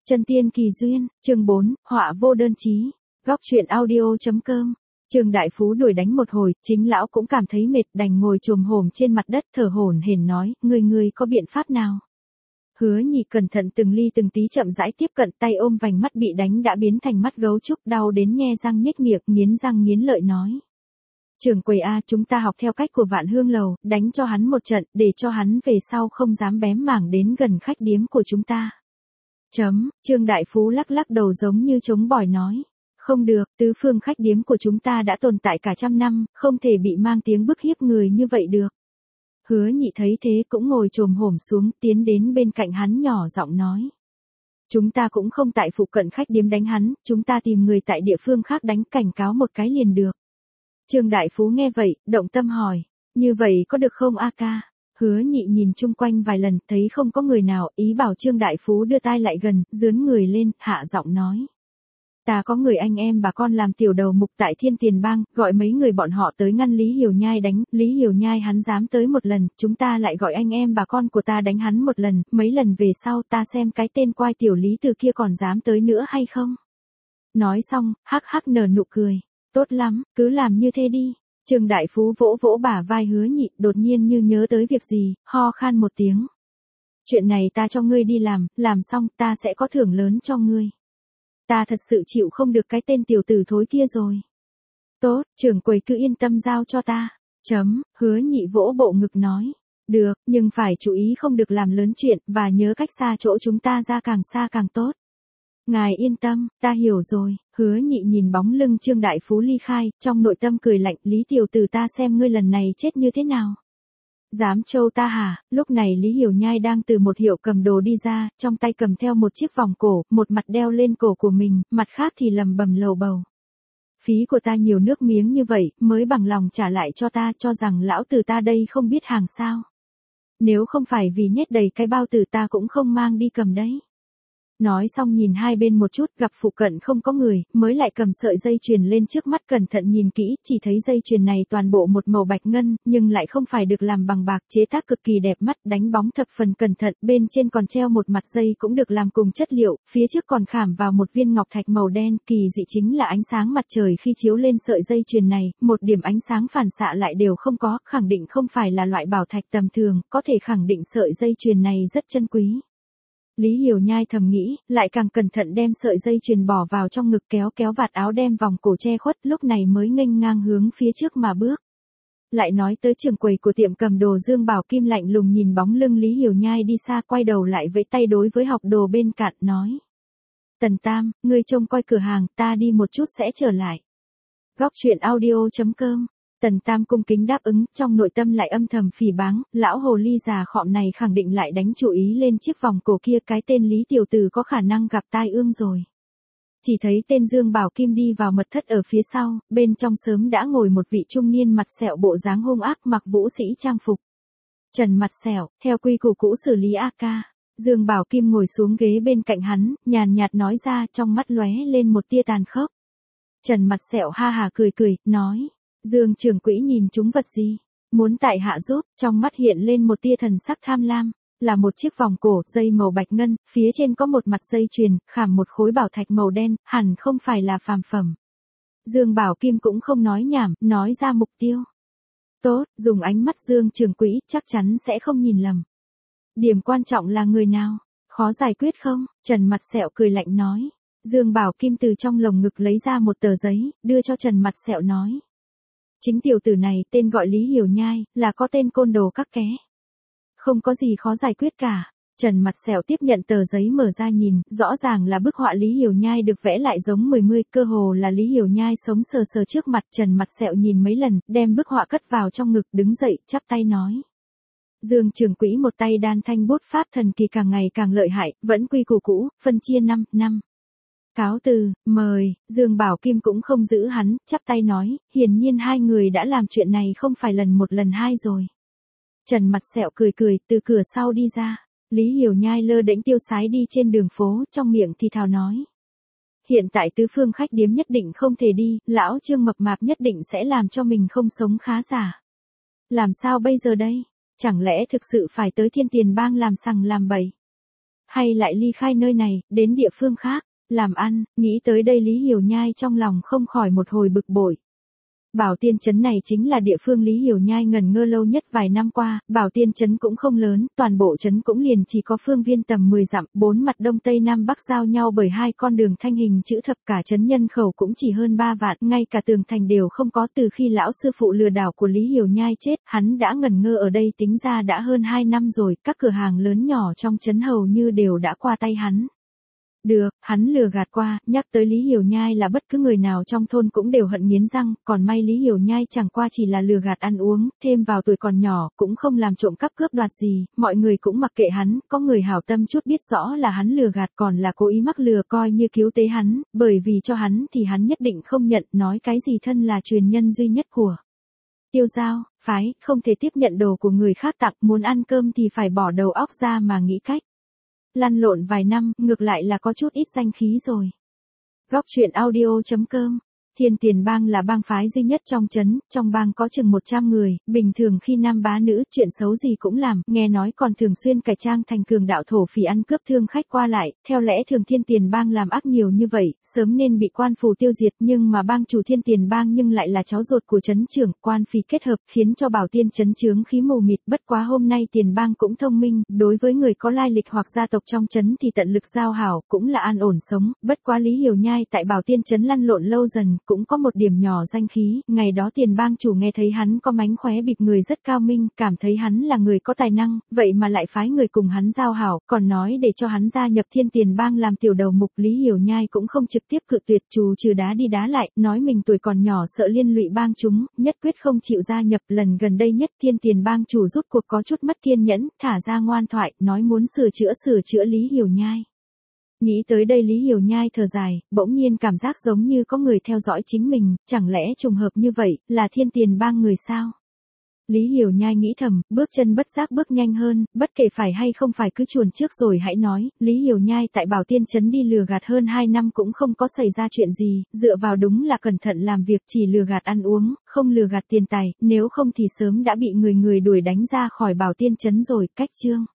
Chân tiên kỳ duyên, chương 4, họa vô đơn chí. Góc truyện audio.com. Trương Đại Phú đuổi đánh một hồi, chính lão cũng cảm thấy mệt, đành ngồi chồm hổm trên mặt đất thở hổn hển nói, ngươi có biện pháp nào? Hứa Nhị cẩn thận từng ly từng tí chậm rãi tiếp cận, tay ôm vành mắt bị đánh đã biến thành mắt gấu trúc, đau đến nhe răng nhếch miệng, nghiến răng nghiến lợi nói. Trưởng quầy a, chúng ta học theo cách của Vạn Hương Lầu, đánh cho hắn một trận, để cho hắn về sau không dám bém mảng đến gần khách điếm của chúng ta. Trương Đại Phú lắc lắc đầu giống như trống bỏi nói. Không được, tứ phương khách điếm của chúng ta đã tồn tại cả trăm năm, không thể bị mang tiếng bức hiếp người như vậy được. Hứa Nhị thấy thế cũng ngồi chồm hổm xuống, tiến đến bên cạnh hắn nhỏ giọng nói. Chúng ta cũng không tại phụ cận khách điếm đánh hắn, chúng ta tìm người tại địa phương khác đánh, cảnh cáo một cái liền được. Trương Đại Phú nghe vậy, động tâm hỏi, như vậy có được không a ca? Hứa Nhị nhìn chung quanh vài lần, thấy không có người nào, ý bảo Trương Đại Phú đưa tai lại gần, dướn người lên, hạ giọng nói. Ta có người anh em bà con làm tiểu đầu mục tại Thiên Tiền Bang, gọi mấy người bọn họ tới ngăn Lý Hiểu Nhai đánh, Lý Hiểu Nhai hắn dám tới một lần, chúng ta lại gọi anh em bà con của ta đánh hắn một lần, mấy lần về sau ta xem cái tên quai tiểu Lý từ kia còn dám tới nữa hay không. Nói xong, hắc hắc nở nụ cười, tốt lắm, cứ làm như thế đi. Trương Đại Phú vỗ vỗ bả vai Hứa Nhị, đột nhiên như nhớ tới việc gì, ho khan một tiếng. Chuyện này ta cho ngươi đi làm xong ta sẽ có thưởng lớn cho ngươi. Ta thật sự chịu không được cái tên tiểu tử thối kia rồi. Tốt, trưởng quầy cứ yên tâm giao cho ta. Hứa Nhị vỗ bộ ngực nói. Được, nhưng phải chú ý không được làm lớn chuyện, và nhớ cách xa chỗ chúng ta ra càng xa càng tốt. Ngài yên tâm, ta hiểu rồi. Hứa Nhị nhìn bóng lưng Trương Đại Phú ly khai, trong nội tâm cười lạnh, Lý tiểu tử ta xem ngươi lần này chết như thế nào. Dám trâu ta hả? Lúc này Lý Hiểu Nhai đang từ một hiệu cầm đồ đi ra, trong tay cầm theo một chiếc vòng cổ, một mặt đeo lên cổ của mình, mặt khác thì lầm bầm lầu bầu. Phí của ta nhiều nước miếng như vậy, mới bằng lòng trả lại cho ta, cho rằng lão tử ta đây không biết hàng sao. Nếu không phải vì nhét đầy cái bao tử ta cũng không mang đi cầm đấy. Nói xong nhìn hai bên một chút, gặp phụ cận không có người, mới lại cầm sợi dây chuyền lên trước mắt cẩn thận nhìn kỹ, chỉ thấy dây chuyền này toàn bộ một màu bạch ngân, nhưng lại không phải được làm bằng bạc, chế tác cực kỳ đẹp mắt, đánh bóng thập phần cẩn thận, bên trên còn treo một mặt dây cũng được làm cùng chất liệu, phía trước còn khảm vào một viên ngọc thạch màu đen, kỳ dị chính là ánh sáng mặt trời khi chiếu lên sợi dây chuyền này, một điểm ánh sáng phản xạ lại đều không có, khẳng định không phải là loại bảo thạch tầm thường, có thể khẳng định sợi dây chuyền này rất chân quý. Lý Hiểu Nhai thầm nghĩ, lại càng cẩn thận đem sợi dây chuyền bỏ vào trong ngực, kéo vạt áo đem vòng cổ che khuất, lúc này mới nghênh ngang hướng phía trước mà bước. Lại nói tới trưởng quầy của tiệm cầm đồ Dương Bảo Kim lạnh lùng nhìn bóng lưng Lý Hiểu Nhai đi xa, quay đầu lại vẫy tay đối với học đồ bên cạnh nói. Tần Tam, ngươi trông coi cửa hàng, ta đi một chút sẽ trở lại. Góc truyện audio.com. Tần Tam cung kính đáp ứng, trong nội tâm lại âm thầm phỉ báng, lão hồ ly già khọm này khẳng định lại đánh chủ ý lên chiếc vòng cổ kia, cái tên Lý tiểu tử có khả năng gặp tai ương rồi. Chỉ thấy tên Dương Bảo Kim đi vào mật thất ở phía sau, bên trong sớm đã ngồi một vị trung niên mặt sẹo bộ dáng hung ác mặc vũ sĩ trang phục. Trần mặt sẹo, theo quy củ cũ xử lý a ca. Dương Bảo Kim ngồi xuống ghế bên cạnh hắn, nhàn nhạt nói ra, trong mắt lóe lên một tia tàn khốc. Trần mặt sẹo ha hà cười, nói. Dương trưởng quỹ nhìn chúng vật gì? Muốn tại hạ giúp, trong mắt hiện lên một tia thần sắc tham lam, là một chiếc vòng cổ, dây màu bạch ngân, phía trên có một mặt dây chuyền, khảm một khối bảo thạch màu đen, hẳn không phải là phàm phẩm. Dương Bảo Kim cũng không nói nhảm, nói ra mục tiêu. Tốt, dùng ánh mắt Dương trưởng quỹ, chắc chắn sẽ không nhìn lầm. Điểm quan trọng là người nào? Khó giải quyết không? Trần mặt sẹo cười lạnh nói. Dương Bảo Kim từ trong lồng ngực lấy ra một tờ giấy, đưa cho Trần mặt sẹo nói. Chính tiểu tử này, tên gọi Lý Hiểu Nhai, là có tên côn đồ các ké. Không có gì khó giải quyết cả. Trần mặt sẹo tiếp nhận tờ giấy mở ra nhìn, rõ ràng là bức họa Lý Hiểu Nhai được vẽ lại giống 10, cơ hồ là Lý Hiểu Nhai sống sờ sờ trước mặt. Trần mặt sẹo nhìn mấy lần, đem bức họa cất vào trong ngực, đứng dậy, chắp tay nói. Dương trưởng quỹ một tay đan thanh bút pháp thần kỳ càng ngày càng lợi hại, vẫn quy củ cũ, phân chia 5 năm. Cáo từ, mời. Dương Bảo Kim cũng không giữ hắn, chắp tay nói, hiển nhiên hai người đã làm chuyện này không phải lần một lần hai rồi. Trần mặt sẹo cười, từ cửa sau đi ra. Lý Hiểu Nhai lơ đễnh tiêu sái đi trên đường phố, trong miệng thì thào nói. Hiện tại tứ phương khách điếm nhất định không thể đi, lão Trương mập mạp nhất định sẽ làm cho mình không sống khá giả. Làm sao bây giờ đây? Chẳng lẽ thực sự phải tới Thiên Tiền Bang làm sằng làm bậy? hay lại ly khai nơi này, đến địa phương khác, làm ăn, nghĩ tới đây Lý Hiểu Nhai trong lòng không khỏi một hồi bực bội. Bảo Tiên Trấn này chính là địa phương Lý Hiểu Nhai ngẩn ngơ lâu nhất vài năm qua, Bảo Tiên Trấn cũng không lớn, toàn bộ trấn cũng liền chỉ có phương viên tầm 10 dặm, bốn mặt đông tây nam bắc giao nhau bởi hai con đường thanh hình chữ thập, cả trấn nhân khẩu cũng chỉ hơn 3 vạn, ngay cả tường thành đều không có. Từ khi lão sư phụ lừa đảo của Lý Hiểu Nhai chết, hắn đã ngẩn ngơ ở đây tính ra đã hơn 2 năm rồi, các cửa hàng lớn nhỏ trong trấn hầu như đều đã qua tay hắn. Được, hắn lừa gạt qua, nhắc tới Lý Hiểu Nhai là bất cứ người nào trong thôn cũng đều hận nghiến răng, còn may Lý Hiểu Nhai chẳng qua chỉ là lừa gạt ăn uống, thêm vào tuổi còn nhỏ, cũng không làm trộm cắp cướp đoạt gì, mọi người cũng mặc kệ hắn, có người hảo tâm chút biết rõ là hắn lừa gạt còn là cố ý mắc lừa coi như cứu tế hắn, bởi vì cho hắn thì hắn nhất định không nhận, nói cái gì thân là truyền nhân duy nhất của Tiêu Giao, phái, không thể tiếp nhận đồ của người khác tặng, muốn ăn cơm thì phải bỏ đầu óc ra mà nghĩ cách. Lăn lộn vài năm, ngược lại là có chút ít danh khí rồi. Góc truyện audio.com. Thiên Tiền Bang là bang phái duy nhất trong trấn, trong bang có chừng 100 người, bình thường khi nam bá nữ, chuyện xấu gì cũng làm, nghe nói còn thường xuyên cải trang thành cường đạo thổ phỉ ăn cướp thương khách qua lại, theo lẽ thường Thiên Tiền Bang làm ác nhiều như vậy, sớm nên bị quan phủ tiêu diệt, nhưng mà bang chủ Thiên Tiền Bang nhưng lại là cháu ruột của trấn trưởng, quan phỉ kết hợp, khiến cho Bảo Tiên trấn chướng khí mù mịt, bất quá hôm nay Tiền Bang cũng thông minh, đối với người có lai lịch hoặc gia tộc trong trấn thì tận lực giao hảo, cũng là an ổn sống, bất quá Lý Hiểu Nhai tại Bảo Tiên trấn lăn lộn lâu dần, cũng có một điểm nhỏ danh khí, ngày đó Tiền Bang chủ nghe thấy hắn có mánh khóe bịp người rất cao minh, cảm thấy hắn là người có tài năng, vậy mà lại phái người cùng hắn giao hảo, còn nói để cho hắn gia nhập Thiên Tiền Bang làm tiểu đầu mục. Lý Hiểu Nhai cũng không trực tiếp cự tuyệt, trù trừ đá đi đá lại, nói mình tuổi còn nhỏ sợ liên lụy bang chúng, nhất quyết không chịu gia nhập. Lần gần đây nhất Thiên Tiền Bang chủ rút cuộc có chút mất kiên nhẫn, thả ra ngoan thoại, nói muốn sửa chữa Lý Hiểu Nhai. Nghĩ tới đây Lý Hiểu Nhai thở dài, bỗng nhiên cảm giác giống như có người theo dõi chính mình, chẳng lẽ trùng hợp như vậy, là Thiên Tiền Bang người sao? Lý Hiểu Nhai nghĩ thầm, bước chân bất giác bước nhanh hơn, bất kể phải hay không phải cứ chuồn trước rồi hãy nói. Lý Hiểu Nhai tại Bảo Tiên trấn đi lừa gạt hơn 2 năm cũng không có xảy ra chuyện gì, dựa vào đúng là cẩn thận làm việc, chỉ lừa gạt ăn uống, không lừa gạt tiền tài, nếu không thì sớm đã bị người đuổi đánh ra khỏi Bảo Tiên trấn rồi. Cách chương